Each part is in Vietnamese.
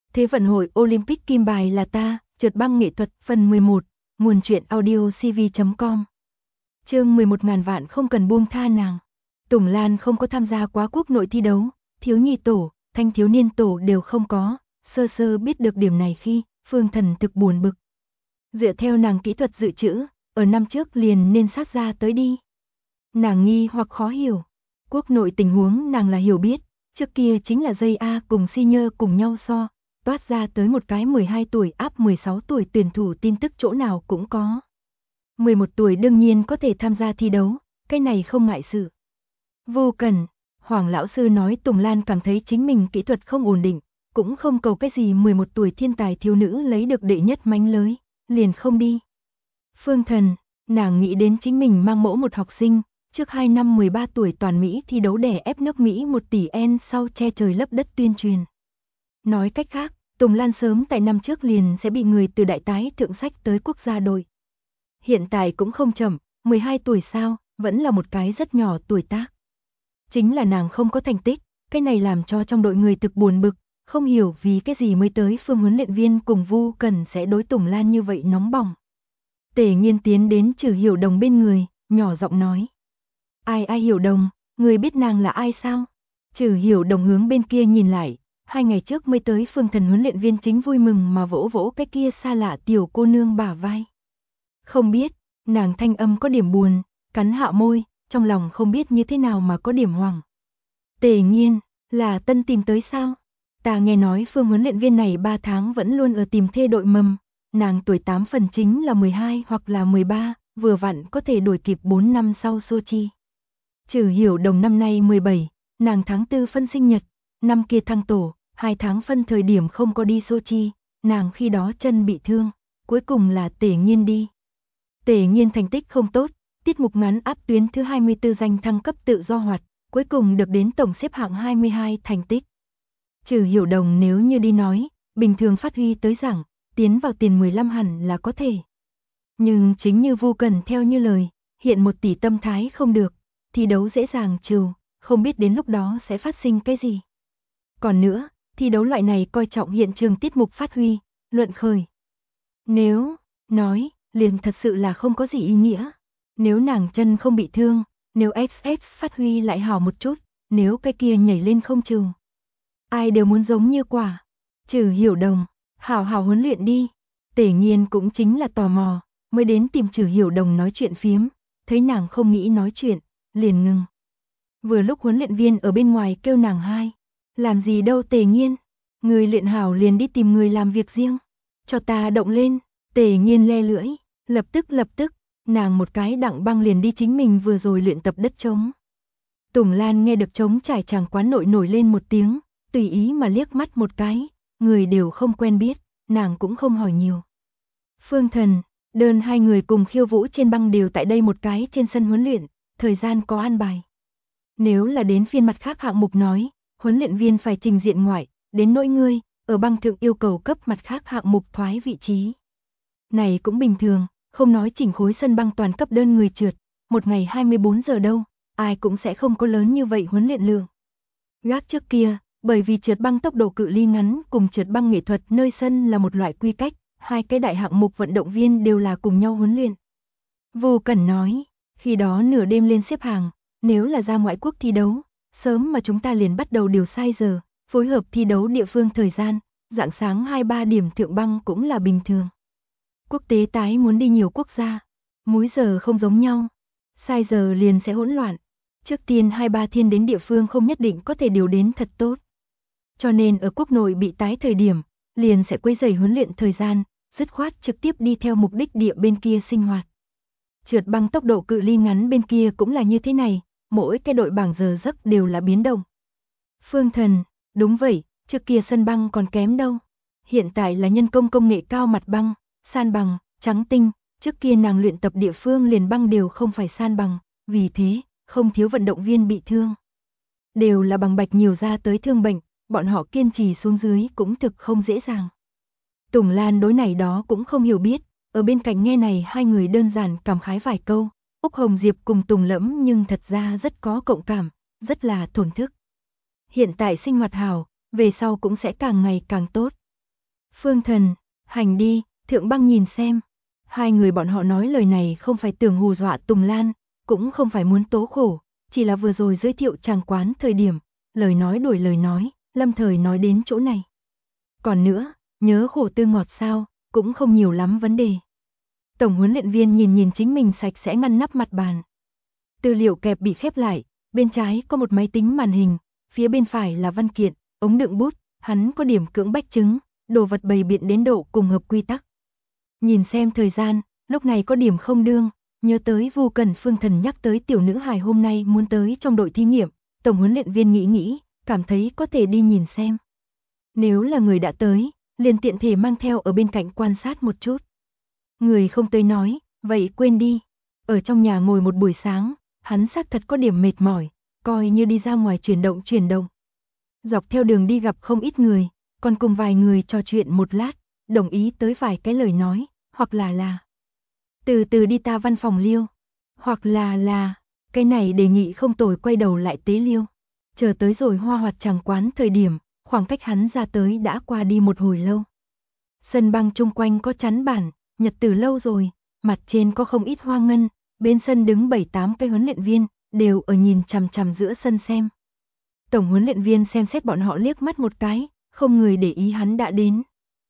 Thế vận hội Olympic kim bài là ta, trượt băng nghệ thuật phần 11, nguồn truyện audio cv.com. Chương 11.000 vạn không cần buông tha nàng. Tùng Lan không có tham gia quá quốc nội thi đấu, thiếu nhi tổ, thanh thiếu niên tổ đều không có, sơ sơ biết được điểm này khi Phương Thần thực buồn bực. Dựa theo nàng kỹ thuật dự trữ, ở năm trước liền nên sát ra tới đi. Nàng nghi hoặc khó hiểu, quốc nội tình huống nàng là hiểu biết, trước kia chính là dây A cùng senior cùng nhau so, toát ra tới một cái 12 tuổi áp 16 tuổi tuyển thủ tin tức chỗ nào cũng có. 11 tuổi đương nhiên có thể tham gia thi đấu, cái này không ngại sự. Vô cần, Hoàng lão sư nói Tùng Lan cảm thấy chính mình kỹ thuật không ổn định, cũng không cầu cái gì 11 tuổi thiên tài thiếu nữ lấy được đệ nhất mánh lới, liền không đi. Phương Thần, nàng nghĩ đến chính mình mang mẫu một học sinh, trước 2 năm 13 tuổi toàn Mỹ thi đấu đè ép nước Mỹ 1 tỷ N sau che trời lấp đất tuyên truyền. Nói cách khác, Tùng Lan sớm tại năm trước liền sẽ bị người từ đại tái thượng sách tới quốc gia đội. Hiện tại cũng không chậm, 12 tuổi sao, vẫn là một cái rất nhỏ tuổi tác. Chính là nàng không có thành tích, cái này làm cho trong đội người thực buồn bực, không hiểu vì cái gì mới tới Phương huấn luyện viên cùng Vu Cần sẽ đối Tùng Lan như vậy nóng bỏng. Tề Nghiên tiến đến Trử Hiểu Đồng bên người, nhỏ giọng nói. Ai Hiểu Đồng, người biết nàng là ai sao? Trử Hiểu Đồng hướng bên kia nhìn lại, 2 ngày trước mới tới Phương Thần huấn luyện viên chính vui mừng mà vỗ vỗ cái kia xa lạ tiểu cô nương bả vai. Không biết, nàng thanh âm có điểm buồn, cắn hạ môi, trong lòng không biết như thế nào mà có điểm hoảng. Tề Nghiên, là tân tìm tới sao? Ta nghe nói Phương huấn luyện viên này 3 tháng vẫn luôn ở tìm thê đội mầm, nàng tuổi 8 phần chính là 12 hoặc là 13, vừa vặn có thể đuổi kịp 4 năm sau Sochi. Trử Hiểu Đồng năm nay 17, nàng tháng 4 phân sinh nhật, năm kia thăng tổ, 2 tháng phân thời điểm không có đi Sochi, nàng khi đó chân bị thương, cuối cùng là Tề Nghiên đi. Tề Nghiên thành tích không tốt, tiết mục ngắn áp tuyến thứ 24 danh thăng cấp tự do hoạt, cuối cùng được đến tổng xếp hạng 22 thành tích. Trử Hiểu Đồng nếu như đi nói, bình thường phát huy tới giảng, tiến vào tiền 15 hẳn là có thể. Nhưng chính như Vu Cần theo như lời, hiện 1 tỷ tâm thái không được, thi đấu dễ dàng trừ, không biết đến lúc đó sẽ phát sinh cái gì. Còn nữa, thi đấu loại này coi trọng hiện trường tiết mục phát huy, luận khởi. Nếu, nói, liền thật sự là không có gì ý nghĩa. Nếu nàng chân không bị thương, nếu XX phát huy lại hảo một chút, nếu cái kia nhảy lên không trừ. Ai đều muốn giống như quả. Trừ Hiểu Đồng, hảo huấn luyện đi. Tề Nghiên cũng chính là tò mò, mới đến tìm Trừ Hiểu Đồng nói chuyện phiếm, thấy nàng không nghĩ nói chuyện, liền ngừng. Vừa lúc huấn luyện viên ở bên ngoài kêu nàng hai. Làm gì đâu Tề Nghiên, người luyện hảo liền đi tìm người làm việc riêng. Cho ta động lên, Tề Nghiên le lưỡi, lập tức, nàng một cái đặng băng liền đi chính mình vừa rồi luyện tập đất trống. Tùng Lan nghe được trống trải chàng quán nội nổi lên một tiếng, tùy ý mà liếc mắt một cái, người đều không quen biết, nàng cũng không hỏi nhiều. Phương Thần, đơn 2 người cùng khiêu vũ trên băng đều tại đây một cái trên sân huấn luyện, thời gian có an bài. Nếu là đến phiên mặt khác hạng mục nói, huấn luyện viên phải trình diện ngoại, đến nỗi ngươi, ở băng thượng yêu cầu cấp mặt khác hạng mục thoái vị trí. Này cũng bình thường, không nói chỉnh khối sân băng toàn cấp đơn người trượt, một ngày 24 giờ đâu, ai cũng sẽ không có lớn như vậy huấn luyện lượng. Gác trước kia, bởi vì trượt băng tốc độ cự ly ngắn cùng trượt băng nghệ thuật nơi sân là một loại quy cách, 2 cái đại hạng mục vận động viên đều là cùng nhau huấn luyện. Vô Cẩn nói, khi đó nửa đêm lên xếp hàng, nếu là ra ngoại quốc thi đấu, sớm mà chúng ta liền bắt đầu điều sai giờ, phối hợp thi đấu địa phương thời gian, rạng sáng 2-3 điểm thượng băng cũng là bình thường. Quốc tế tái muốn đi nhiều quốc gia, múi giờ không giống nhau, sai giờ liền sẽ hỗn loạn. Trước tiên 2-3 thiên đến địa phương không nhất định có thể điều đến thật tốt. Cho nên ở quốc nội bị tái thời điểm, liền sẽ quấy rầy huấn luyện thời gian, dứt khoát trực tiếp đi theo mục đích địa bên kia sinh hoạt. Trượt băng tốc độ cự ly ngắn bên kia cũng là như thế này, mỗi cái đội bảng giờ giấc đều là biến động. Phương Thần, đúng vậy, trước kia sân băng còn kém đâu. Hiện tại là nhân công nghệ cao mặt băng, san bằng, trắng tinh, trước kia nàng luyện tập địa phương liền băng đều không phải san bằng, vì thế, không thiếu vận động viên bị thương. Đều là bằng bạch nhiều ra tới thương bệnh, bọn họ kiên trì xuống dưới cũng thực không dễ dàng. Tùng Lan đối này đó cũng không hiểu biết, ở bên cạnh nghe này 2 người đơn giản cảm khái vài câu, Úc Hồng Diệp cùng Tùng Lẫm nhưng thật ra rất có cộng cảm, rất là thổn thức. Hiện tại sinh hoạt hảo, về sau cũng sẽ càng ngày càng tốt. Phương Thần, hành đi, Thượng Băng nhìn xem. Hai người bọn họ nói lời này không phải tưởng hù dọa Tùng Lan, cũng không phải muốn tố khổ, chỉ là vừa rồi giới thiệu chàng quán thời điểm, lời nói đổi lời nói, lâm thời nói đến chỗ này. Còn nữa, nhớ khổ tư ngọt sao, cũng không nhiều lắm vấn đề. Tổng huấn luyện viên nhìn chính mình sạch sẽ ngăn nắp mặt bàn. Tư liệu kẹp bị khép lại, bên trái có một máy tính màn hình, phía bên phải là văn kiện, ống đựng bút, hắn có điểm cưỡng bách chứng, đồ vật bày biện đến độ cùng hợp quy tắc. Nhìn xem thời gian, lúc này có điểm không đương, nhớ tới Vu Cần Phương Thần nhắc tới tiểu nữ hài hôm nay muốn tới trong đội thí nghiệm, tổng huấn luyện viên nghĩ, cảm thấy có thể đi nhìn xem. Nếu là người đã tới, liền tiện thể mang theo ở bên cạnh quan sát một chút. Người không tới nói, vậy quên đi. Ở trong nhà ngồi một buổi sáng, hắn xác thật có điểm mệt mỏi, coi như đi ra ngoài chuyển động. Dọc theo đường đi gặp không ít người, còn cùng vài người trò chuyện một lát, đồng ý tới vài cái lời nói, hoặc là từ từ đi ta văn phòng liêu, hoặc là cái này đề nghị không tồi quay đầu lại tế liêu. Chờ tới rồi Hoa Hoạt Tràng quán thời điểm, khoảng cách hắn ra tới đã qua đi một hồi lâu. Sân băng chung quanh có chắn bản, nhật từ lâu rồi, mặt trên có không ít hoa ngân, bên sân đứng 7-8 cái huấn luyện viên, đều ở nhìn chằm chằm giữa sân xem. Tổng huấn luyện viên xem xét bọn họ liếc mắt một cái, không người để ý hắn đã đến.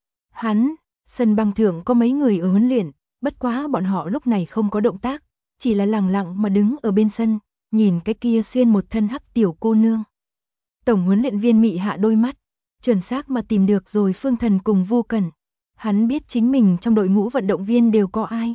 Sân băng thượng có mấy người ở huấn luyện, bất quá bọn họ lúc này không có động tác, chỉ là lặng lặng mà đứng ở bên sân, nhìn cái kia xuyên một thân hắc tiểu cô nương. Tổng huấn luyện viên mị hạ đôi mắt, chuẩn xác mà tìm được rồi Phương Thần cùng Vu Cẩn. Hắn biết chính mình trong đội ngũ vận động viên đều có ai.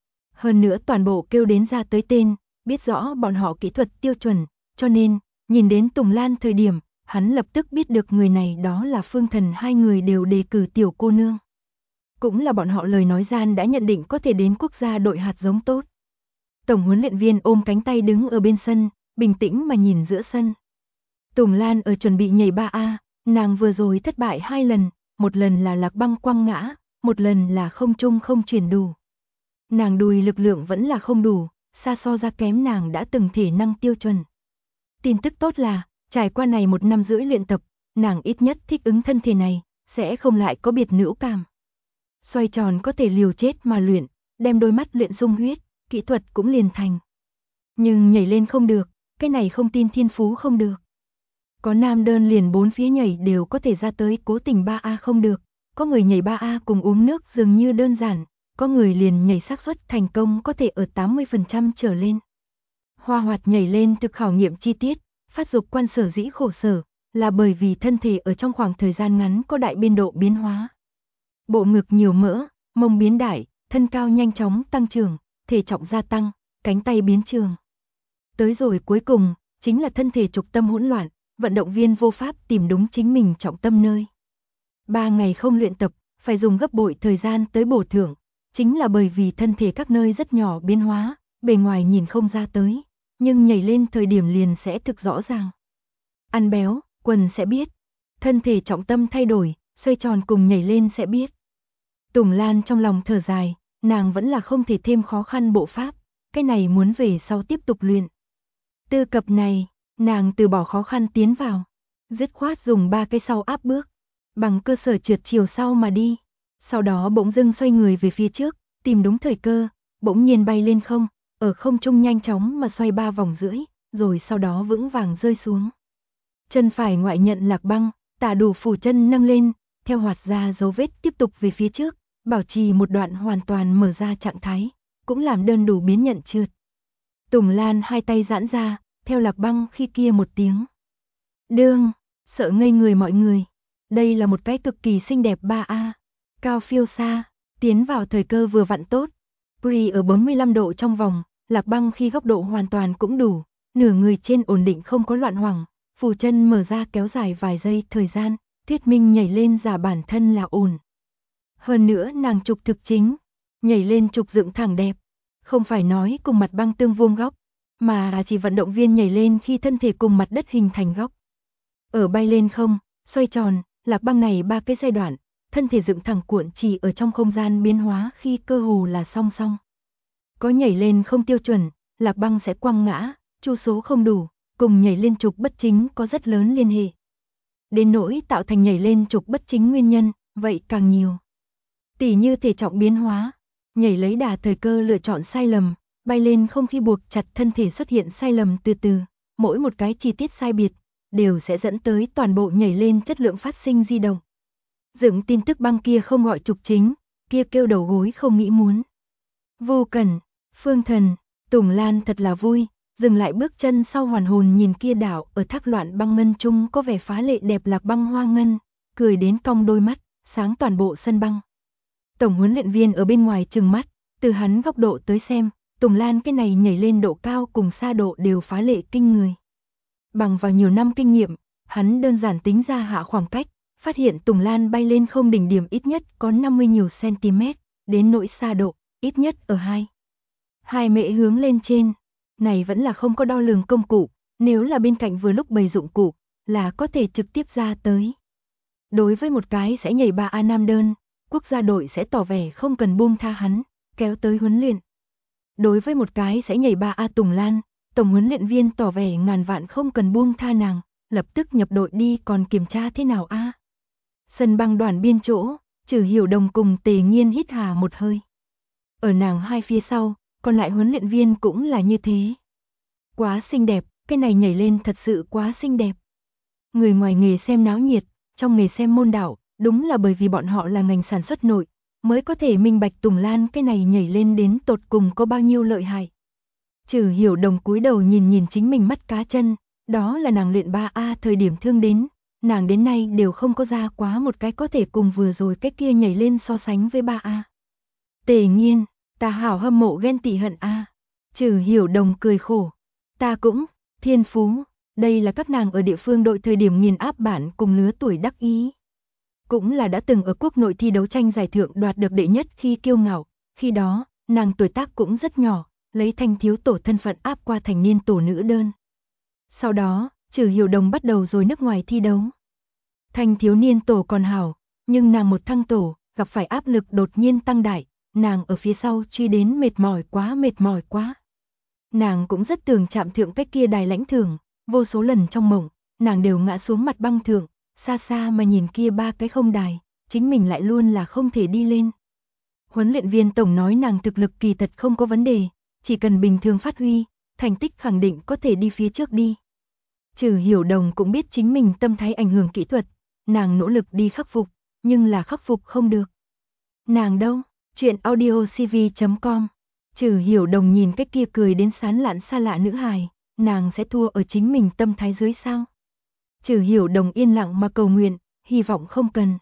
Hơn nữa toàn bộ kêu đến ra tới tên, biết rõ bọn họ kỹ thuật tiêu chuẩn, cho nên, nhìn đến Tùng Lan thời điểm, hắn lập tức biết được người này đó là Phương Thần, hai người đều đề cử tiểu cô nương. Cũng là bọn họ lời nói gian đã nhận định có thể đến quốc gia đội hạt giống tốt. Tổng huấn luyện viên ôm cánh tay đứng ở bên sân, bình tĩnh mà nhìn giữa sân. Tùng Lan ở chuẩn bị nhảy 3A, nàng vừa rồi thất bại 2 lần, một lần là Lạc Băng quăng ngã, một lần là không trung không chuyển đủ. Nàng đùi lực lượng vẫn là không đủ, xa so ra kém nàng đã từng thể năng tiêu chuẩn. Tin tức tốt là, trải qua này 1 năm rưỡi luyện tập, nàng ít nhất thích ứng thân thể này, sẽ không lại có biệt nữ cảm. Xoay tròn có thể liều chết mà luyện, đem đôi mắt luyện dung huyết, kỹ thuật cũng liền thành. Nhưng nhảy lên không được, cái này không tin thiên phú không được. Có nam đơn liền 4 phía nhảy đều có thể ra tới, cố tình 3A không được. Có người nhảy 3A cùng uống nước dường như đơn giản, có người liền nhảy xác suất thành công có thể ở 80% trở lên. Hoa Hoạt nhảy lên thực khảo nghiệm chi tiết, phát dục quan sở dĩ khổ sở, là bởi vì thân thể ở trong khoảng thời gian ngắn có đại biên độ biến hóa. Bộ ngực nhiều mỡ, mông biến đại, thân cao nhanh chóng tăng trưởng, thể trọng gia tăng, cánh tay biến trường. Tới rồi cuối cùng, chính là thân thể trục tâm hỗn loạn, vận động viên vô pháp tìm đúng chính mình trọng tâm nơi. 3 ngày không luyện tập, phải dùng gấp bội thời gian tới bổ thưởng, chính là bởi vì thân thể các nơi rất nhỏ biến hóa, bề ngoài nhìn không ra tới, nhưng nhảy lên thời điểm liền sẽ thực rõ ràng. Ăn béo, quần sẽ biết, thân thể trọng tâm thay đổi, xoay tròn cùng nhảy lên sẽ biết. Tùng Lan trong lòng thở dài, nàng vẫn là không thể thêm khó khăn bộ pháp, cái này muốn về sau tiếp tục luyện. Tư cập này, nàng từ bỏ khó khăn tiến vào, dứt khoát dùng 3 cái sau áp bước, bằng cơ sở trượt chiều sau mà đi. Sau đó bỗng dưng xoay người về phía trước, tìm đúng thời cơ, bỗng nhiên bay lên không, ở không trung nhanh chóng mà xoay 3 vòng rưỡi, rồi sau đó vững vàng rơi xuống. Chân phải ngoại nhận Lạc Băng, tả đủ phủ chân nâng lên, theo hoạt ra dấu vết tiếp tục về phía trước, bảo trì một đoạn hoàn toàn mở ra trạng thái, cũng làm đơn đủ biến nhận trượt. Tùng Lan hai tay giãn ra, theo Lạc Băng khi kia một tiếng. Đương, sợ ngây người mọi người. Đây là một cái cực kỳ xinh đẹp 3A, cao phiêu xa, tiến vào thời cơ vừa vặn tốt. Pri ở 45 độ trong vòng, Lạc Băng khi góc độ hoàn toàn cũng đủ, nửa người trên ổn định không có loạn hoảng, phủ chân mở ra kéo dài vài giây thời gian, thuyết minh nhảy lên giả bản thân là ổn. Hơn nữa nàng trục thực chính, nhảy lên trục dựng thẳng đẹp, không phải nói cùng mặt băng tương vuông góc, mà chỉ vận động viên nhảy lên khi thân thể cùng mặt đất hình thành góc. Ở bay lên không, xoay tròn, Lạc Băng này 3 cái giai đoạn, thân thể dựng thẳng cuộn chỉ ở trong không gian biến hóa khi cơ hồ là song song. Có nhảy lên không tiêu chuẩn, Lạc Băng sẽ quăng ngã, chu số không đủ, cùng nhảy lên trục bất chính có rất lớn liên hệ. Đến nỗi tạo thành nhảy lên trục bất chính nguyên nhân, vậy càng nhiều. Tỉ như thể trọng biến hóa, nhảy lấy đà thời cơ lựa chọn sai lầm, bay lên không khi buộc chặt thân thể xuất hiện sai lầm từ từ, mỗi một cái chi tiết sai biệt, đều sẽ dẫn tới toàn bộ nhảy lên chất lượng phát sinh di động. Dựng tin tức băng kia không gọi trục chính, kia kêu đầu gối không nghĩ muốn. Vô Cẩn, Phương Thần, Tùng Lan thật là vui, dừng lại bước chân sau hoàn hồn nhìn kia đảo ở thác loạn băng ngân trung có vẻ phá lệ đẹp lạc băng hoa ngân, cười đến cong đôi mắt, sáng toàn bộ sân băng. Tổng huấn luyện viên ở bên ngoài trừng mắt, từ hắn góc độ tới xem, Tùng Lan cái này nhảy lên độ cao cùng xa độ đều phá lệ kinh người. Bằng vào nhiều năm kinh nghiệm, hắn đơn giản tính ra hạ khoảng cách, phát hiện Tùng Lan bay lên không đỉnh điểm ít nhất có 50 nhiều cm, đến nỗi xa độ, ít nhất ở 2 mễ hướng lên trên. Này vẫn là không có đo lường công cụ, nếu là bên cạnh vừa lúc bày dụng cụ, là có thể trực tiếp ra tới. Đối với một cái sẽ nhảy 3A nam đơn, quốc gia đội sẽ tỏ vẻ không cần buông tha hắn, kéo tới huấn luyện. Đối với một cái sẽ nhảy 3A Tùng Lan, tổng huấn luyện viên tỏ vẻ ngàn vạn không cần buông tha nàng, lập tức nhập đội đi còn kiểm tra thế nào a? Sân băng đoàn biên chỗ, Trừ Hiểu Đồng cùng Tề Nghiên hít hà một hơi. Ở nàng hai phía sau, còn lại huấn luyện viên cũng là như thế. Quá xinh đẹp, cái này nhảy lên thật sự quá xinh đẹp. Người ngoài nghề xem náo nhiệt, trong nghề xem môn đạo, đúng là bởi vì bọn họ là ngành sản xuất nội, mới có thể minh bạch Tùng Lan cái này nhảy lên đến tột cùng có bao nhiêu lợi hại. Trừ Hiểu Đồng cúi đầu nhìn chính mình mắt cá chân, đó là nàng luyện 3A thời điểm thương đến, nàng đến nay đều không có ra quá một cái có thể cùng vừa rồi cái kia nhảy lên so sánh với 3A. Tề Nghiên, ta hảo hâm mộ ghen tị hận a. Trừ Hiểu Đồng cười khổ, ta cũng, thiên phú, đây là các nàng ở địa phương đội thời điểm nghiền áp bản cùng lứa tuổi đắc ý. Cũng là đã từng ở quốc nội thi đấu tranh giải thưởng đoạt được đệ nhất khi kiêu ngạo, khi đó, nàng tuổi tác cũng rất nhỏ, lấy thanh thiếu tổ thân phận áp qua thành niên tổ nữ đơn. Sau đó, Trừ Hiểu Đồng bắt đầu rồi nước ngoài thi đấu. Thanh thiếu niên tổ còn hảo, nhưng nàng một thăng tổ, gặp phải áp lực đột nhiên tăng đại, nàng ở phía sau truy đến mệt mỏi quá. Nàng cũng rất tưởng chạm thượng cái kia đài lãnh thưởng, vô số lần trong mộng, nàng đều ngã xuống mặt băng thượng, xa xa mà nhìn kia ba cái không đài, chính mình lại luôn là không thể đi lên. Huấn luyện viên tổng nói nàng thực lực kỳ thật không có vấn đề, chỉ cần bình thường phát huy, thành tích khẳng định có thể đi phía trước đi. Trừ Hiểu Đồng cũng biết chính mình tâm thái ảnh hưởng kỹ thuật, nàng nỗ lực đi khắc phục, nhưng là khắc phục không được. Nàng đâu? Chuyện audiocv.com. Trừ Hiểu Đồng nhìn cái kia cười đến sán lạn xa lạ nữ hài, nàng sẽ thua ở chính mình tâm thái dưới sao? Trừ Hiểu Đồng yên lặng mà cầu nguyện, hy vọng không cần.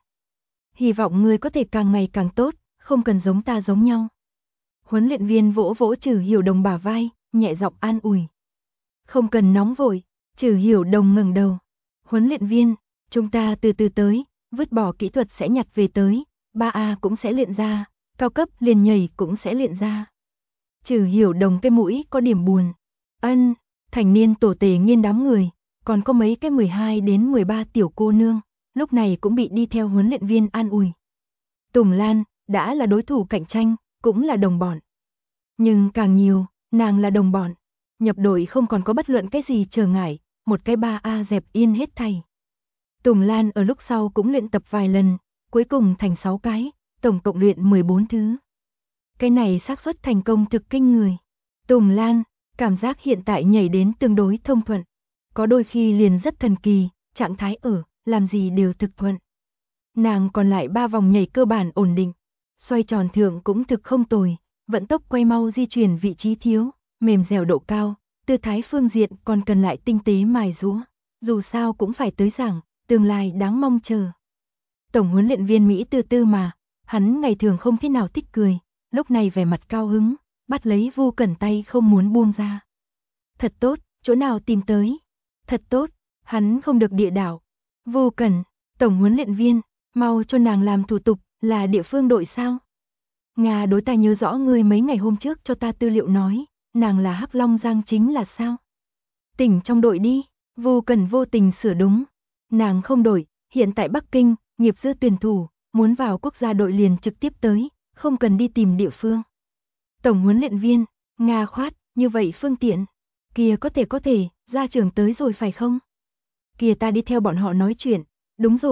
Hy vọng ngươi có thể càng ngày càng tốt, không cần giống ta giống nhau. Huấn luyện viên vỗ vỗ Trừ Hiểu Đồng bả vai, nhẹ giọng an ủi. Không cần nóng vội, Trừ Hiểu Đồng ngẩng đầu. Huấn luyện viên, chúng ta từ từ tới, vứt bỏ kỹ thuật sẽ nhặt về tới, 3A cũng sẽ luyện ra, cao cấp liền nhảy cũng sẽ luyện ra. Trừ Hiểu Đồng cái mũi có điểm buồn. Ân, thành niên tổ Tề Nghiên đám người, còn có mấy cái 12 đến 13 tiểu cô nương, lúc này cũng bị đi theo huấn luyện viên an ủi. Tùng Lan, đã là đối thủ cạnh tranh, cũng là đồng bọn. Nhưng càng nhiều, nàng là đồng bọn. Nhập đội không còn có bất luận cái gì trở ngại, một cái 3A dẹp yên hết thảy. Tùng Lan ở lúc sau cũng luyện tập vài lần, cuối cùng thành 6 cái, tổng cộng luyện 14 thứ. Cái này xác suất thành công thực kinh người. Tùng Lan, cảm giác hiện tại nhảy đến tương đối thông thuận. Có đôi khi liền rất thần kỳ, trạng thái ở, làm gì đều thực thuận. Nàng còn lại 3 vòng nhảy cơ bản ổn định. Xoay tròn thượng cũng thực không tồi, vận tốc quay mau di chuyển vị trí thiếu, mềm dẻo độ cao, tư thái phương diện còn cần lại tinh tế mài giũa. Dù sao cũng phải tới giảng, tương lai đáng mong chờ. Tổng huấn luyện viên Mỹ từ từ mà, hắn ngày thường không thế nào thích cười, lúc này vẻ mặt cao hứng, bắt lấy Vu Cẩn tay không muốn buông ra. Thật tốt, chỗ nào tìm tới? Thật tốt, hắn không được địa đảo. Vu Cẩn, tổng huấn luyện viên, mau cho nàng làm thủ tục, là địa phương đội sao? Nga đối ta nhớ rõ ngươi mấy ngày hôm trước cho ta tư liệu nói, nàng là Hắc Long Giang chính là sao? Tỉnh trong đội đi, Vu Cẩn vô tình sửa đúng. Nàng không đổi, hiện tại Bắc Kinh, nghiệp dư tuyển thủ, muốn vào quốc gia đội liền trực tiếp tới, không cần đi tìm địa phương. Tổng huấn luyện viên, Nga khoát, như vậy phương tiện. Kìa có thể, gia trưởng tới rồi phải không? Kìa ta đi theo bọn họ nói chuyện, đúng rồi,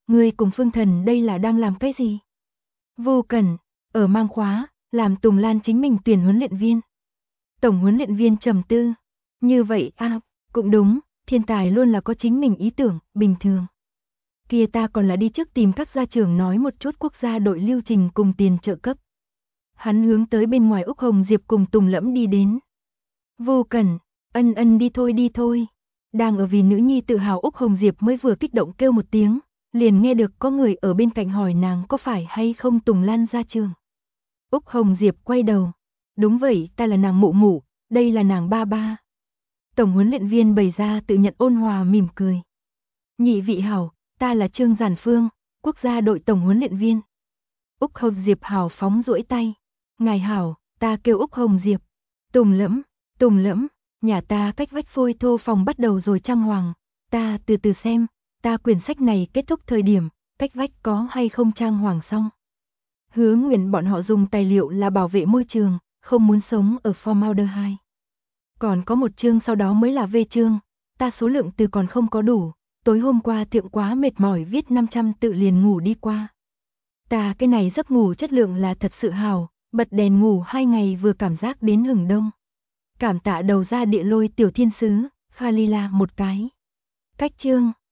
Ngươi cùng Phương Thần đây là đang làm cái gì? Vô Cẩn, ở mang khóa, làm Tùng Lan chính mình tuyển huấn luyện viên. Tổng huấn luyện viên trầm tư. Như vậy cũng đúng, thiên tài luôn là có chính mình ý tưởng, bình thường. Kia ta còn là đi trước tìm các gia trưởng nói một chút quốc gia đội lưu trình cùng tiền trợ cấp. Hắn hướng tới bên ngoài Úc Hồng Diệp cùng Tùng Lẫm đi đến. Vô Cẩn, ân đi thôi. Đang ở vì nữ nhi tự hào Úc Hồng Diệp mới vừa kích động kêu một tiếng, liền nghe được có người ở bên cạnh hỏi nàng có phải hay không Tùng Lan ra trường. Úc Hồng Diệp quay đầu. Đúng vậy, ta là nàng mụ mụ, đây là nàng ba ba. Tổng huấn luyện viên bày ra tự nhận ôn hòa mỉm cười. Nhị vị hảo, ta là Trương Giản Phương, quốc gia đội tổng huấn luyện viên. Úc Hồng Diệp hào phóng duỗi tay. Ngài hảo, ta kêu Úc Hồng Diệp. Tùng Lẫm, nhà ta cách vách phôi thô phòng bắt đầu rồi trang hoàng. Ta từ từ xem, ta quyển sách này kết thúc thời điểm, cách vách có hay không trang hoàng xong. Hứa nguyện bọn họ dùng tài liệu là bảo vệ môi trường, không muốn sống ở formaldehyde. Còn có một chương sau đó mới là V chương, ta số lượng từ còn không có đủ, tối hôm qua thượng quá mệt mỏi viết 500 tự liền ngủ đi qua. Ta cái này giấc ngủ chất lượng là thật sự hào, bật đèn ngủ 2 ngày vừa cảm giác đến hừng đông. Cảm tạ đầu ra địa lôi tiểu thiên sứ, Khalila một cái. Cách chương